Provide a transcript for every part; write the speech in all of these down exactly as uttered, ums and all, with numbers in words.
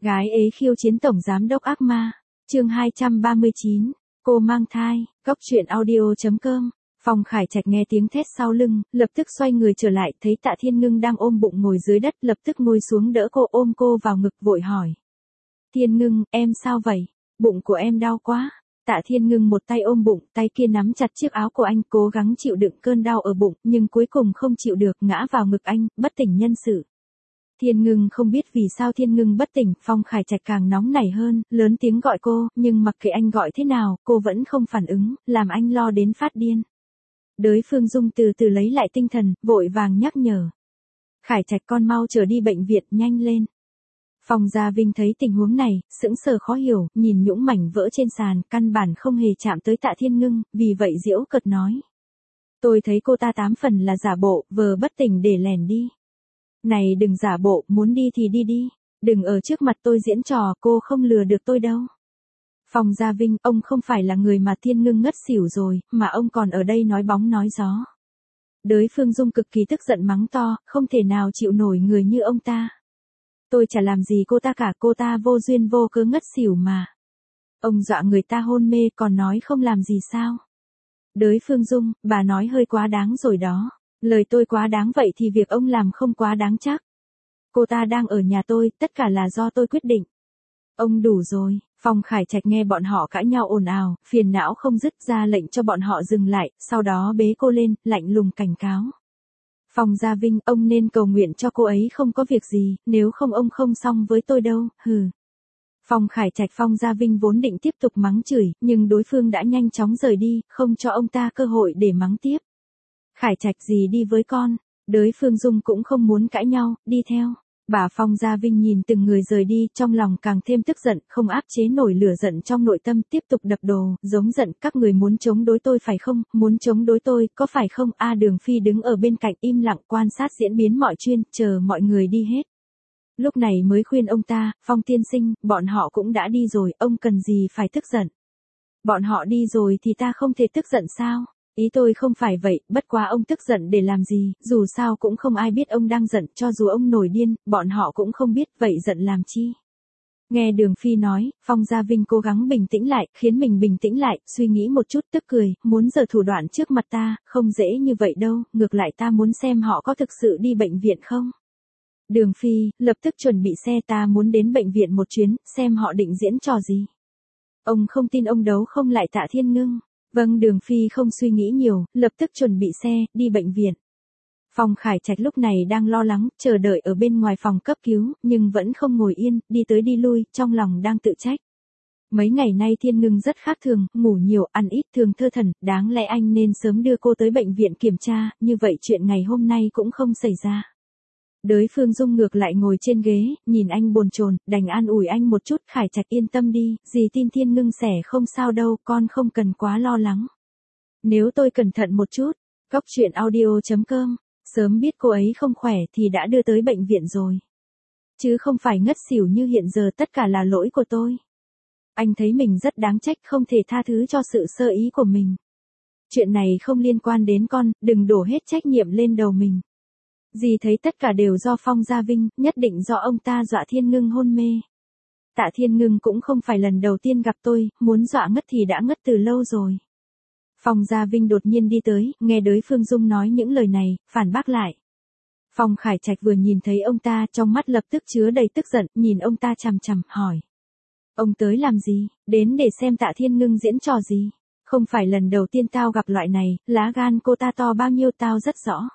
Gái ế khiêu chiến tổng giám đốc ác ma. Chương hai trăm ba mươi chín, cô mang thai. Cốc truyện audio chấm com. Phong Khải Trạch nghe tiếng thét sau lưng, lập tức xoay người trở lại, thấy Tạ Thiên Ngưng đang ôm bụng ngồi dưới đất, lập tức ngồi xuống đỡ cô, ôm cô vào ngực, vội hỏi. Thiên Ngưng, em sao vậy? Bụng của em đau quá. Tạ Thiên Ngưng một tay ôm bụng, tay kia nắm chặt chiếc áo của anh, cố gắng chịu đựng cơn đau ở bụng, nhưng cuối cùng không chịu được, ngã vào ngực anh, bất tỉnh nhân sự. Thiên Ngưng không biết vì sao Thiên Ngưng bất tỉnh, Phong Khải Trạch càng nóng nảy hơn, lớn tiếng gọi cô, nhưng mặc kệ anh gọi thế nào, cô vẫn không phản ứng, làm anh lo đến phát điên. Đới Phương Dung từ từ lấy lại tinh thần, vội vàng nhắc nhở. Khải Trạch, con mau trở đi bệnh viện, nhanh lên. Phong Gia Vinh thấy tình huống này, sững sờ khó hiểu, nhìn nhũng mảnh vỡ trên sàn, căn bản không hề chạm tới Tạ Thiên Ngưng, vì vậy giễu cợt nói. Tôi thấy cô ta tám phần là giả bộ, vờ bất tỉnh để lèn đi. Này đừng giả bộ, muốn đi thì đi đi, đừng ở trước mặt tôi diễn trò, cô không lừa được tôi đâu. Phong Gia Vinh, ông không phải là người mà Thiên Ngưng ngất xỉu rồi, mà ông còn ở đây nói bóng nói gió. Đới Phương Dung cực kỳ tức giận mắng to, không thể nào chịu nổi người như ông ta. Tôi chả làm gì cô ta cả, cô ta vô duyên vô cớ ngất xỉu mà. Ông dọa người ta hôn mê còn nói không làm gì sao? Đới Phương Dung, bà nói hơi quá đáng rồi đó. Lời tôi quá đáng vậy thì việc ông làm không quá đáng chắc. Cô ta đang ở nhà tôi, tất cả là do tôi quyết định. Ông đủ rồi. Phong Khải Trạch nghe bọn họ cãi nhau ồn ào, phiền não không dứt, ra lệnh cho bọn họ dừng lại, sau đó bế cô lên, lạnh lùng cảnh cáo. Phong Gia Vinh, ông nên cầu nguyện cho cô ấy không có việc gì, nếu không ông không xong với tôi đâu, hừ. Phong Khải Trạch Phong Gia Vinh vốn định tiếp tục mắng chửi, nhưng đối phương đã nhanh chóng rời đi, không cho ông ta cơ hội để mắng tiếp. Khải Trạch gì đi với con, Đới Phương Dung cũng không muốn cãi nhau, đi theo. Bà Phong Gia Vinh nhìn từng người rời đi, trong lòng càng thêm tức giận, không áp chế nổi lửa giận trong nội tâm, tiếp tục đập đồ, giống giận, các người muốn chống đối tôi phải không, muốn chống đối tôi, có phải không? A Đường Phi đứng ở bên cạnh im lặng quan sát diễn biến mọi chuyện, chờ mọi người đi hết. Lúc này mới khuyên ông ta, Phong tiên sinh, bọn họ cũng đã đi rồi, ông cần gì phải tức giận. Bọn họ đi rồi thì ta không thể tức giận sao? Ý tôi không phải vậy, bất quá ông tức giận để làm gì, dù sao cũng không ai biết ông đang giận, cho dù ông nổi điên, bọn họ cũng không biết, vậy giận làm chi. Nghe Đường Phi nói, Phong Gia Vinh cố gắng bình tĩnh lại, khiến mình bình tĩnh lại, suy nghĩ một chút tức cười, muốn giở thủ đoạn trước mặt ta, không dễ như vậy đâu, ngược lại ta muốn xem họ có thực sự đi bệnh viện không. Đường Phi, lập tức chuẩn bị xe, ta muốn đến bệnh viện một chuyến, xem họ định diễn trò gì. Ông không tin ông đấu không lại Tạ Thiên Ngưng. Vâng, Đường Phi không suy nghĩ nhiều, lập tức chuẩn bị xe, đi bệnh viện. Phong Khải Trạch lúc này đang lo lắng, chờ đợi ở bên ngoài phòng cấp cứu, nhưng vẫn không ngồi yên, đi tới đi lui, trong lòng đang tự trách. Mấy ngày nay Thiên Ngưng rất khác thường, ngủ nhiều, ăn ít, thường thơ thẩn, đáng lẽ anh nên sớm đưa cô tới bệnh viện kiểm tra, như vậy chuyện ngày hôm nay cũng không xảy ra. Đới Phương Dung ngược lại ngồi trên ghế, nhìn anh bồn chồn, đành an ủi anh một chút. Khải Trạch yên tâm đi, dì tin Thiên Ngưng sẽ không sao đâu, con không cần quá lo lắng. Nếu tôi cẩn thận một chút, cốc truyện audio chấm com, sớm biết cô ấy không khỏe thì đã đưa tới bệnh viện rồi. Chứ không phải ngất xỉu như hiện giờ, tất cả là lỗi của tôi. Anh thấy mình rất đáng trách, không thể tha thứ cho sự sơ ý của mình. Chuyện này không liên quan đến con, đừng đổ hết trách nhiệm lên đầu mình. Dì thấy tất cả đều do Phong Gia Vinh, nhất định do ông ta dọa Thiên Ngưng hôn mê. Tạ Thiên Ngưng cũng không phải lần đầu tiên gặp tôi, muốn dọa ngất thì đã ngất từ lâu rồi. Phong Gia Vinh đột nhiên đi tới, nghe Đới Phương Dung nói những lời này, phản bác lại. Phong Khải Trạch vừa nhìn thấy ông ta, trong mắt lập tức chứa đầy tức giận, nhìn ông ta chằm chằm, hỏi. Ông tới làm gì, đến để xem Tạ Thiên Ngưng diễn trò gì? Không phải lần đầu tiên tao gặp loại này, lá gan cô ta to bao nhiêu tao rất rõ.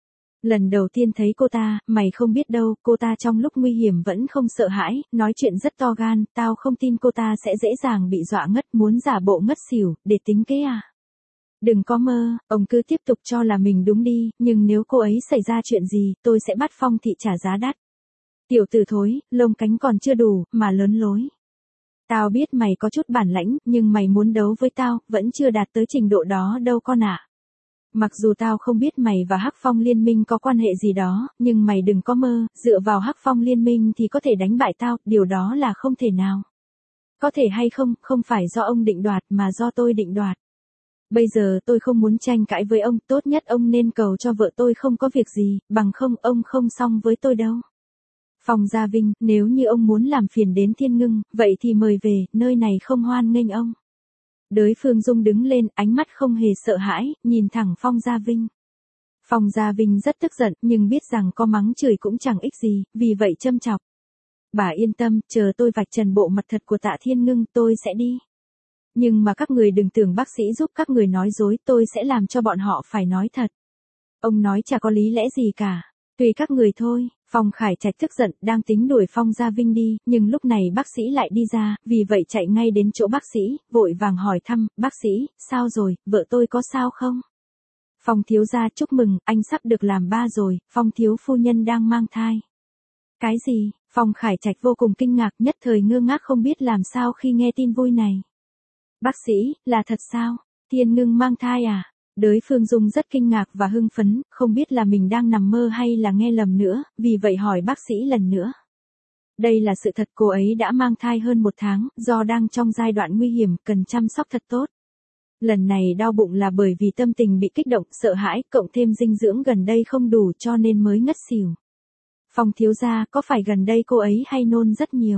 Lần đầu tiên thấy cô ta, mày không biết đâu, cô ta trong lúc nguy hiểm vẫn không sợ hãi, nói chuyện rất to gan, tao không tin cô ta sẽ dễ dàng bị dọa ngất, muốn giả bộ ngất xỉu, để tính kế à. Đừng có mơ, ông cứ tiếp tục cho là mình đúng đi, nhưng nếu cô ấy xảy ra chuyện gì, tôi sẽ bắt Phong thị trả giá đắt. Tiểu tử thối, lông cánh còn chưa đủ, mà lớn lối. Tao biết mày có chút bản lãnh, nhưng mày muốn đấu với tao, vẫn chưa đạt tới trình độ đó đâu con ạ. Mặc dù tao không biết mày và Hắc Phong liên minh có quan hệ gì đó, nhưng mày đừng có mơ, dựa vào Hắc Phong liên minh thì có thể đánh bại tao, điều đó là không thể nào. Có thể hay không, không phải do ông định đoạt mà do tôi định đoạt. Bây giờ tôi không muốn tranh cãi với ông, tốt nhất ông nên cầu cho vợ tôi không có việc gì, bằng không ông không xong với tôi đâu. Phong Gia Vinh, nếu như ông muốn làm phiền đến Thiên Ngưng, vậy thì mời về, nơi này không hoan nghênh ông. Đới Phương Dung đứng lên, ánh mắt không hề sợ hãi, nhìn thẳng Phong Gia Vinh. Phong Gia Vinh rất tức giận, nhưng biết rằng có mắng chửi cũng chẳng ích gì, vì vậy châm chọc. Bà yên tâm, chờ tôi vạch trần bộ mặt thật của Tạ Thiên Ngưng, tôi sẽ đi. Nhưng mà các người đừng tưởng bác sĩ giúp các người nói dối, tôi sẽ làm cho bọn họ phải nói thật. Ông nói chả có lý lẽ gì cả. Tùy các người thôi. Phong Khải Trạch tức giận, đang tính đuổi Phong Gia Vinh đi, nhưng lúc này bác sĩ lại đi ra, vì vậy chạy ngay đến chỗ bác sĩ, vội vàng hỏi thăm, bác sĩ, sao rồi, vợ tôi có sao không? Phong thiếu gia chúc mừng, anh sắp được làm ba rồi, Phong thiếu phu nhân đang mang thai. Cái gì? Phong Khải Trạch vô cùng kinh ngạc, nhất thời ngơ ngác không biết làm sao khi nghe tin vui này. Bác sĩ, là thật sao? Thiên Ngưng mang thai à? Đới Phương Dung rất kinh ngạc và hưng phấn, không biết là mình đang nằm mơ hay là nghe lầm nữa, vì vậy hỏi bác sĩ lần nữa. Đây là sự thật, cô ấy đã mang thai hơn một tháng, do đang trong giai đoạn nguy hiểm, cần chăm sóc thật tốt. Lần này đau bụng là bởi vì tâm tình bị kích động, sợ hãi, cộng thêm dinh dưỡng gần đây không đủ cho nên mới ngất xỉu. Phong thiếu gia, có phải gần đây cô ấy hay nôn rất nhiều?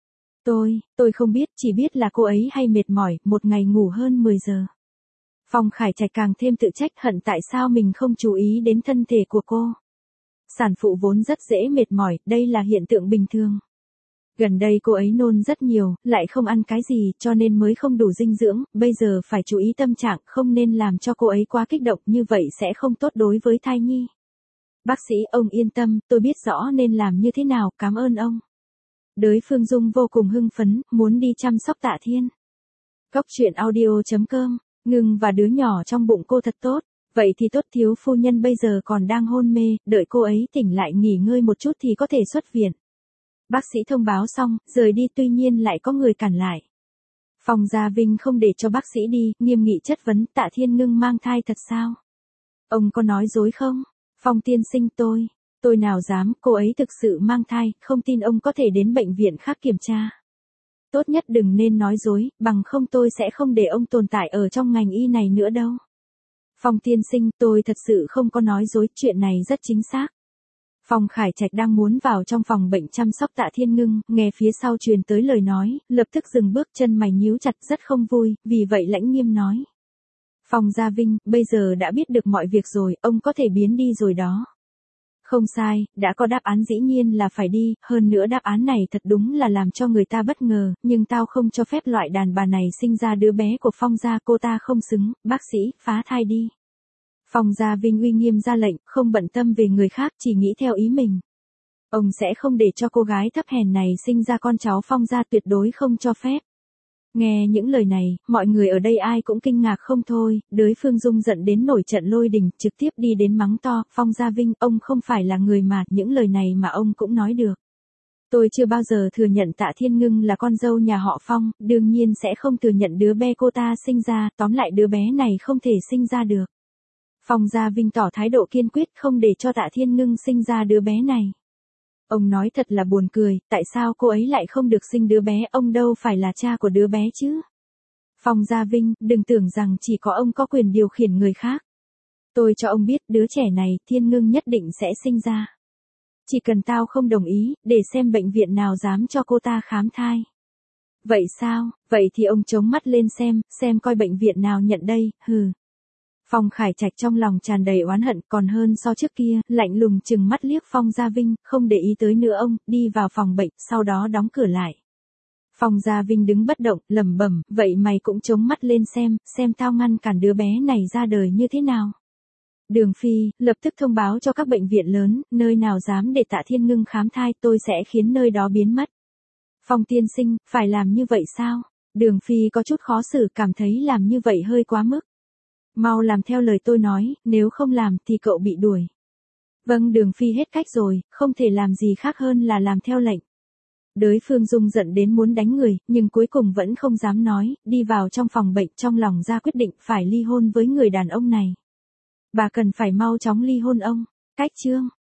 Tôi, tôi không biết, chỉ biết là cô ấy hay mệt mỏi, một ngày ngủ hơn mười giờ. Phong Khải Trạch càng thêm tự trách hận tại sao mình không chú ý đến thân thể của cô. Sản phụ vốn rất dễ mệt mỏi, đây là hiện tượng bình thường. Gần đây cô ấy nôn rất nhiều, lại không ăn cái gì cho nên mới không đủ dinh dưỡng, bây giờ phải chú ý tâm trạng, không nên làm cho cô ấy quá kích động, như vậy sẽ không tốt đối với thai nhi. Bác sĩ, ông yên tâm, tôi biết rõ nên làm như thế nào, cảm ơn ông. Đới Phương Dung vô cùng hưng phấn, muốn đi chăm sóc Tạ Thiên. Cốc truyện audio chấm com, Ngưng và đứa nhỏ trong bụng cô thật tốt, vậy thì tốt, thiếu phu nhân bây giờ còn đang hôn mê, đợi cô ấy tỉnh lại nghỉ ngơi một chút thì có thể xuất viện. Bác sĩ thông báo xong, rời đi, tuy nhiên lại có người cản lại. Phong Gia Vinh không để cho bác sĩ đi, nghiêm nghị chất vấn, Tạ Thiên Ngưng mang thai thật sao? Ông có nói dối không? Phong tiên sinh, tôi, tôi nào dám, cô ấy thực sự mang thai, không tin ông có thể đến bệnh viện khác kiểm tra. Tốt nhất đừng nên nói dối, bằng không tôi sẽ không để ông tồn tại ở trong ngành y này nữa đâu. Phong tiên sinh, tôi thật sự không có nói dối, chuyện này rất chính xác. Phong Khải Trạch đang muốn vào trong phòng bệnh chăm sóc Tạ Thiên Ngưng, nghe phía sau truyền tới lời nói, lập tức dừng bước, chân mày nhíu chặt, rất không vui, vì vậy lãnh nghiêm nói. Phong Gia Vinh, bây giờ đã biết được mọi việc rồi, ông có thể biến đi rồi đó. Không sai, đã có đáp án dĩ nhiên là phải đi, hơn nữa đáp án này thật đúng là làm cho người ta bất ngờ, nhưng tao không cho phép loại đàn bà này sinh ra đứa bé của Phong gia, cô ta không xứng, bác sĩ, phá thai đi. Phong Gia Vinh uy nghiêm ra lệnh, không bận tâm về người khác, chỉ nghĩ theo ý mình. Ông sẽ không để cho cô gái thấp hèn này sinh ra con cháu Phong gia, tuyệt đối không cho phép. Nghe những lời này, mọi người ở đây ai cũng kinh ngạc không thôi, Đới Phương Dung giận đến nổi trận lôi đình, trực tiếp đi đến mắng to, Phong Gia Vinh, ông không phải là người mà, những lời này mà ông cũng nói được. Tôi chưa bao giờ thừa nhận Tạ Thiên Ngưng là con dâu nhà họ Phong, đương nhiên sẽ không thừa nhận đứa bé cô ta sinh ra, tóm lại đứa bé này không thể sinh ra được. Phong Gia Vinh tỏ thái độ kiên quyết không để cho Tạ Thiên Ngưng sinh ra đứa bé này. Ông nói thật là buồn cười, tại sao cô ấy lại không được sinh đứa bé, ông đâu phải là cha của đứa bé chứ. Phong Gia Vinh, đừng tưởng rằng chỉ có ông có quyền điều khiển người khác. Tôi cho ông biết, đứa trẻ này, Thiên Ngưng nhất định sẽ sinh ra. Chỉ cần tao không đồng ý, để xem bệnh viện nào dám cho cô ta khám thai. Vậy sao, vậy thì ông chống mắt lên xem, xem coi bệnh viện nào nhận đây, hừ. Phong Khải Trạch trong lòng tràn đầy oán hận, còn hơn so trước kia, lạnh lùng chừng mắt liếc Phong Gia Vinh, không để ý tới nữa ông, đi vào phòng bệnh, sau đó đóng cửa lại. Phong Gia Vinh đứng bất động, lẩm bẩm, vậy mày cũng chống mắt lên xem, xem tao ngăn cản đứa bé này ra đời như thế nào. Đường Phi, lập tức thông báo cho các bệnh viện lớn, nơi nào dám để Tạ Thiên Ngưng khám thai, tôi sẽ khiến nơi đó biến mất. Phong tiên sinh, phải làm như vậy sao? Đường Phi có chút khó xử, cảm thấy làm như vậy hơi quá mức. Mau làm theo lời tôi nói, nếu không làm thì cậu bị đuổi. Vâng, Đường Phi hết cách rồi, không thể làm gì khác hơn là làm theo lệnh. Đới Phương Dung giận đến muốn đánh người, nhưng cuối cùng vẫn không dám nói, đi vào trong phòng bệnh, trong lòng ra quyết định phải ly hôn với người đàn ông này. Bà cần phải mau chóng ly hôn ông. Cách chương